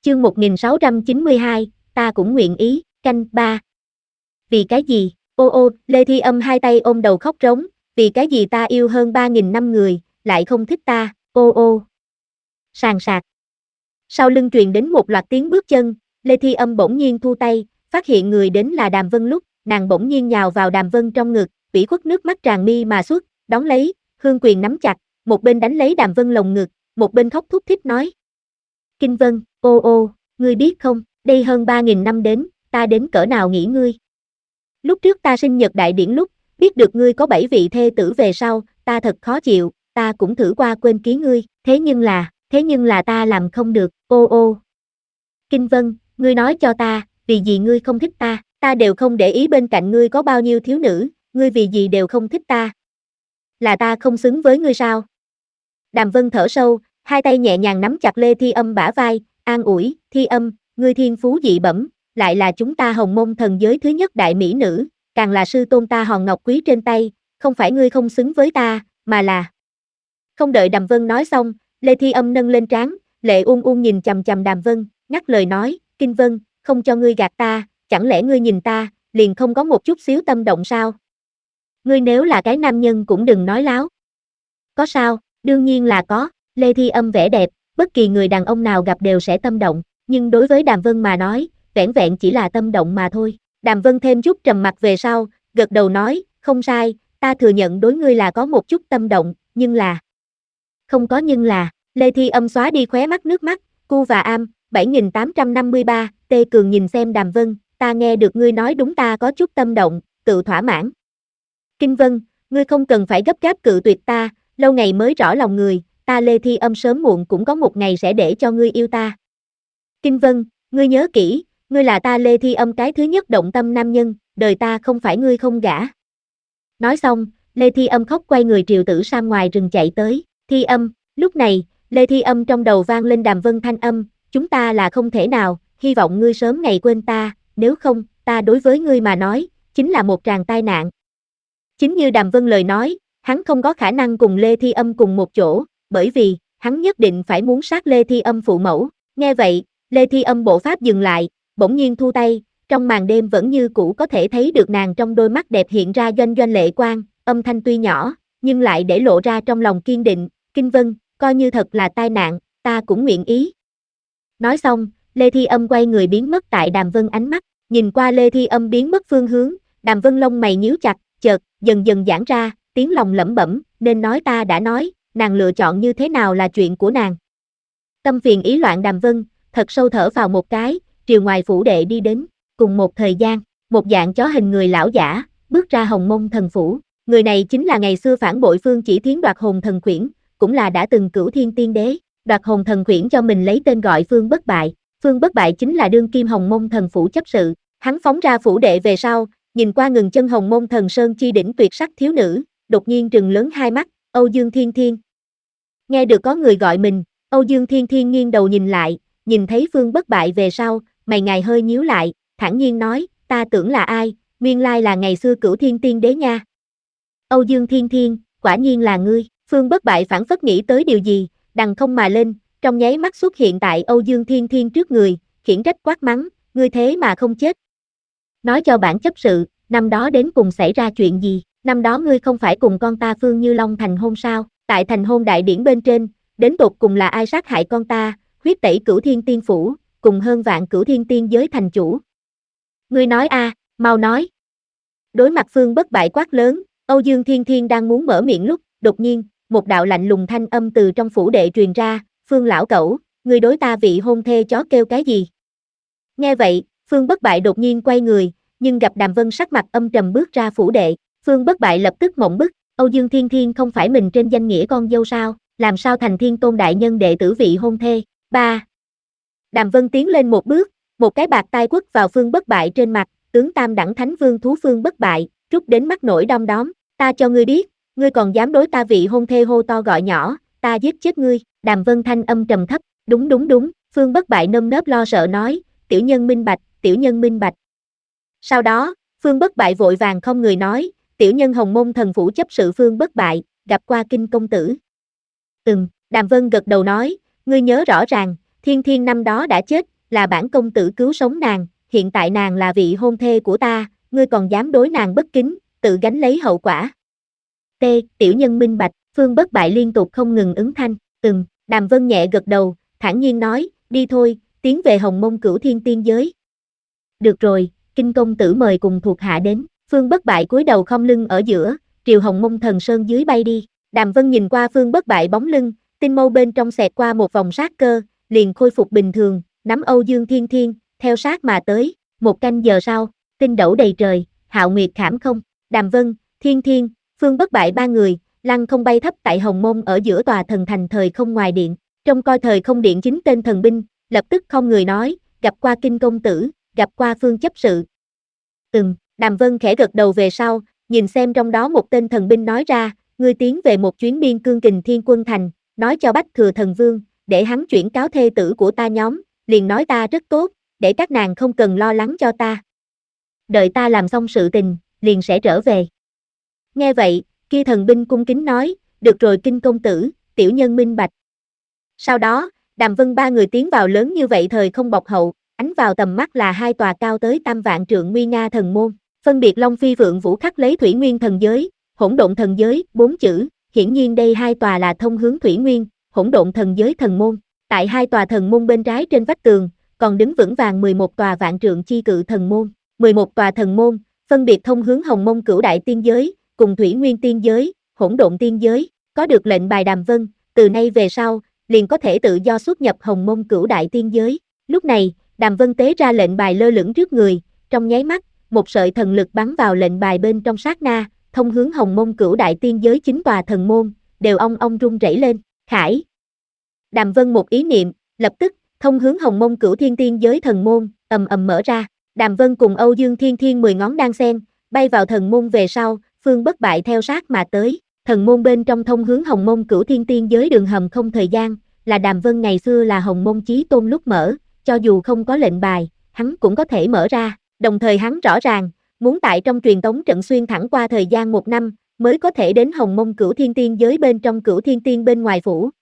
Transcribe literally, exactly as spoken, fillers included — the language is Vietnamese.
Chương một nghìn sáu trăm chín mươi hai, ta cũng nguyện ý, canh ba. Vì cái gì? Ô ô, Lê Thi Âm hai tay ôm đầu khóc rống, vì cái gì ta yêu hơn ba nghìn năm người, lại không thích ta, ô ô. Sàn sạc. Sau lưng truyền đến một loạt tiếng bước chân, Lê Thi Âm bỗng nhiên thu tay, phát hiện người đến là Đàm Vân lúc, nàng bỗng nhiên nhào vào Đàm Vân trong ngực, ủy khuất nước mắt tràn mi mà xuất, đón lấy, hương quyền nắm chặt, một bên đánh lấy Đàm Vân lồng ngực, một bên khóc thút thít nói. Kinh Vân, ô ô, ngươi biết không, đây hơn ba nghìn năm đến, ta đến cỡ nào nghĩ ngươi. Lúc trước ta sinh nhật đại điển lúc, biết được ngươi có bảy vị thê tử về sau, ta thật khó chịu, ta cũng thử qua quên ký ngươi, thế nhưng là, thế nhưng là ta làm không được, ô ô. Kinh Vân, ngươi nói cho ta, vì gì ngươi không thích ta, ta đều không để ý bên cạnh ngươi có bao nhiêu thiếu nữ, ngươi vì gì đều không thích ta. Là ta không xứng với ngươi sao? Đàm Vân thở sâu, hai tay nhẹ nhàng nắm chặt Lê Thi Âm bả vai, an ủi, Thi Âm, ngươi thiên phú dị bẩm, lại là chúng ta Hồng Môn thần giới thứ nhất đại mỹ nữ, càng là sư tôn ta hòn ngọc quý trên tay, không phải ngươi không xứng với ta, mà là... Không đợi Đàm Vân nói xong, Lê Thi Âm nâng lên trán, lệ uôn uôn nhìn chằm chằm Đàm Vân, ngắt lời nói, Kinh Vân, không cho ngươi gạt ta, chẳng lẽ ngươi nhìn ta, liền không có một chút xíu tâm động sao? Ngươi nếu là cái nam nhân cũng đừng nói láo. Có sao, đương nhiên là có, Lê Thi Âm vẻ đẹp, bất kỳ người đàn ông nào gặp đều sẽ tâm động, nhưng đối với Đàm Vân mà nói, vẻn vẹn chỉ là tâm động mà thôi. Đàm Vân thêm chút trầm mặt về sau, gật đầu nói, không sai, ta thừa nhận đối ngươi là có một chút tâm động, nhưng là... Không có nhưng là, Lê Thi Âm xóa đi khóe mắt nước mắt, cu và am, bảy nghìn tám trăm năm mươi ba, Tê Cường nhìn xem Đàm Vân, ta nghe được ngươi nói đúng ta có chút tâm động, tự thỏa mãn. Kinh Vân, ngươi không cần phải gấp gáp cự tuyệt ta, lâu ngày mới rõ lòng người, ta Lê Thi Âm sớm muộn cũng có một ngày sẽ để cho ngươi yêu ta. Kinh Vân, ngươi nhớ kỹ, ngươi là ta Lê Thi Âm cái thứ nhất động tâm nam nhân, đời ta không phải ngươi không gả. Nói xong, Lê Thi Âm khóc quay người triều tử sang ngoài rừng chạy tới, Thi Âm, lúc này, Lê Thi Âm trong đầu vang lên Đàm Vân thanh âm, chúng ta là không thể nào, hy vọng ngươi sớm ngày quên ta, nếu không, ta đối với ngươi mà nói, chính là một tràng tai nạn. Chính như Đàm Vân lời nói, hắn không có khả năng cùng Lê Thi Âm cùng một chỗ, bởi vì, hắn nhất định phải muốn sát Lê Thi Âm phụ mẫu, nghe vậy, Lê Thi Âm bộ pháp dừng lại, bỗng nhiên thu tay, trong màn đêm vẫn như cũ có thể thấy được nàng trong đôi mắt đẹp hiện ra doanh doanh lệ quang, âm thanh tuy nhỏ, nhưng lại để lộ ra trong lòng kiên định, Kinh Vân, coi như thật là tai nạn, ta cũng nguyện ý. Nói xong, Lê Thi Âm quay người biến mất tại Đàm Vân ánh mắt, nhìn qua Lê Thi Âm biến mất phương hướng, Đàm Vân lông mày nhíu chặt, chợt, dần dần giãn ra, tiếng lòng lẩm bẩm, nên nói ta đã nói, nàng lựa chọn như thế nào là chuyện của nàng. Tâm phiền ý loạn Đàm Vân, thật sâu thở vào một cái, triều ngoài phủ đệ đi đến, cùng một thời gian, một dạng chó hình người lão giả, bước ra Hồng Môn thần phủ, người này chính là ngày xưa phản bội Phương Chỉ Thiến đoạt hồn thần khuyển, cũng là đã từng cửu thiên tiên đế, đoạt hồn thần khuyển cho mình lấy tên gọi Phương Bất Bại, Phương Bất Bại chính là đương kim Hồng Môn thần phủ chấp sự, hắn phóng ra phủ đệ về sau, nhìn qua ngừng chân Hồng Môn thần sơn chi đỉnh tuyệt sắc thiếu nữ, đột nhiên trừng lớn hai mắt, Âu Dương Thiên Thiên. Nghe được có người gọi mình, Âu Dương Thiên Thiên nghiêng đầu nhìn lại, nhìn thấy Phương Bất Bại về sau, mày ngài hơi nhíu lại, thản nhiên nói, ta tưởng là ai, nguyên lai là ngày xưa cửu thiên tiên đế nha. Âu Dương Thiên Thiên, quả nhiên là ngươi, Phương Bất Bại phản phất nghĩ tới điều gì, đằng không mà lên, trong nháy mắt xuất hiện tại Âu Dương Thiên Thiên trước người, khiển trách quát mắng, ngươi thế mà không chết. Nói cho bản chấp sự, năm đó đến cùng xảy ra chuyện gì, năm đó ngươi không phải cùng con ta Phương Như Long thành hôn sao, tại thành hôn đại điển bên trên, đến tột cùng là ai sát hại con ta, huyết tẩy cửu thiên tiên phủ, cùng hơn vạn cửu thiên tiên giới thành chủ. Ngươi nói a, à, mau nói. Đối mặt Phương Bất Bại quát lớn, Âu Dương Thiên Thiên đang muốn mở miệng lúc, đột nhiên, một đạo lạnh lùng thanh âm từ trong phủ đệ truyền ra, Phương lão cẩu, ngươi đối ta vị hôn thê chó kêu cái gì? Nghe vậy, Phương Bất Bại đột nhiên quay người, nhưng gặp Đàm Vân sắc mặt âm trầm bước ra phủ đệ, Phương Bất Bại lập tức mộng bức, Âu Dương Thiên Thiên không phải mình trên danh nghĩa con dâu sao, làm sao thành Thiên Tôn đại nhân đệ tử vị hôn thê? Ba. Đàm Vân tiến lên một bước, một cái bạt tai quất vào Phương Bất Bại trên mặt, tướng tam đẳng thánh vương thú Phương Bất Bại, rút đến mắt nổi đom đóm, ta cho ngươi biết, ngươi còn dám đối ta vị hôn thê hô to gọi nhỏ, ta giết chết ngươi, Đàm Vân thanh âm trầm thấp, đúng đúng đúng, Phương Bất Bại nơm nớp lo sợ nói, tiểu nhân minh bạch, tiểu nhân minh bạch. Sau đó, Phương Bất Bại vội vàng không người nói, tiểu nhân Hồng Môn thần phủ chấp sự Phương Bất Bại, gặp qua Kinh công tử. Ừm, Đàm Vân gật đầu nói, ngươi nhớ rõ ràng, Thiên Thiên năm đó đã chết, là bản công tử cứu sống nàng, hiện tại nàng là vị hôn thê của ta, ngươi còn dám đối nàng bất kính, tự gánh lấy hậu quả. T. Tiểu nhân minh bạch, Phương Bất Bại liên tục không ngừng ứng thanh, ừm, Đàm Vân nhẹ gật đầu, thản nhiên nói, đi thôi, tiến về Hồng Mông Cửu Thiên Tiên Giới. Được rồi, Kinh công tử mời cùng thuộc hạ đến, Phương Bất Bại cúi đầu khom lưng ở giữa, triều Hồng Mông Thần Sơn dưới bay đi. Đàm Vân nhìn qua Phương Bất Bại bóng lưng, tinh mâu bên trong xẹt qua một vòng sát cơ, liền khôi phục bình thường, nắm Âu Dương Thiên Thiên, theo sát mà tới. Một canh giờ sau, tinh đẩu đầy trời, hạo nguyệt khảm không, Đàm Vân, Thiên Thiên, Phương Bất Bại ba người, lăng không bay thấp tại Hồng Mông ở giữa tòa thần thành thời không ngoài điện. Trong coi thời không điện chính tên thần binh, lập tức không người nói, gặp qua Kinh công tử, gặp qua Phương chấp sự. Ừm, Đàm Vân khẽ gật đầu về sau, nhìn xem trong đó một tên thần binh nói ra, ngươi tiến về một chuyến biên cương Kình Thiên Quân Thành, nói cho Bách Thừa Thần Vương, để hắn chuyển cáo thê tử của ta nhóm, liền nói ta rất tốt, để các nàng không cần lo lắng cho ta. Đợi ta làm xong sự tình, liền sẽ trở về. Nghe vậy, kia thần binh cung kính nói, được rồi Kinh công tử, tiểu nhân minh bạch. Sau đó, Đàm Vân ba người tiến vào lớn như vậy thời không bọc hậu, ánh vào tầm mắt là hai tòa cao tới tam vạn trượng nguy nga thần môn, phân biệt Long Phi Vượng Vũ khắc lấy Thủy Nguyên thần giới, Hỗn Độn thần giới, bốn chữ, hiển nhiên đây hai tòa là thông hướng Thủy Nguyên, Hỗn Độn thần giới thần môn. Tại hai tòa thần môn bên trái trên vách tường, còn đứng vững vàng mười một tòa vạn trượng chi cự thần môn, mười một tòa thần môn, phân biệt thông hướng Hồng Mông Cửu Đại Tiên Giới, cùng Thủy Nguyên Tiên Giới, Hỗn Độn Tiên Giới, có được lệnh bài Đàm Vân, từ nay về sau, liền có thể tự do xuất nhập Hồng Mông Cửu Đại Tiên Giới. Lúc này, Đàm Vân tế ra lệnh bài lơ lửng trước người, trong nháy mắt, một sợi thần lực bắn vào lệnh bài bên trong sát na, thông hướng Hồng Mông Cửu Đại Tiên Giới chín tòa thần môn, đều ong ong rung rẩy lên, khải. Đàm Vân một ý niệm, lập tức, thông hướng Hồng Mông Cửu Thiên Tiên Giới thần môn, ầm ầm mở ra. Đàm Vân cùng Âu Dương Thiên Thiên mười ngón đan sen, bay vào thần môn về sau, Phương Bất Bại theo sát mà tới. Thần môn bên trong thông hướng Hồng Mông Cửu Thiên Tiên Giới đường hầm không thời gian, là Đàm Vân ngày xưa là Hồng Mông Chí Tôn lúc mở, cho dù không có lệnh bài, hắn cũng có thể mở ra. Đồng thời hắn rõ ràng, muốn tại trong truyền tống trận xuyên thẳng qua thời gian một năm, mới có thể đến Hồng Mông Cửu Thiên Tiên Giới bên trong Cửu Thiên Tiên bên ngoài phủ.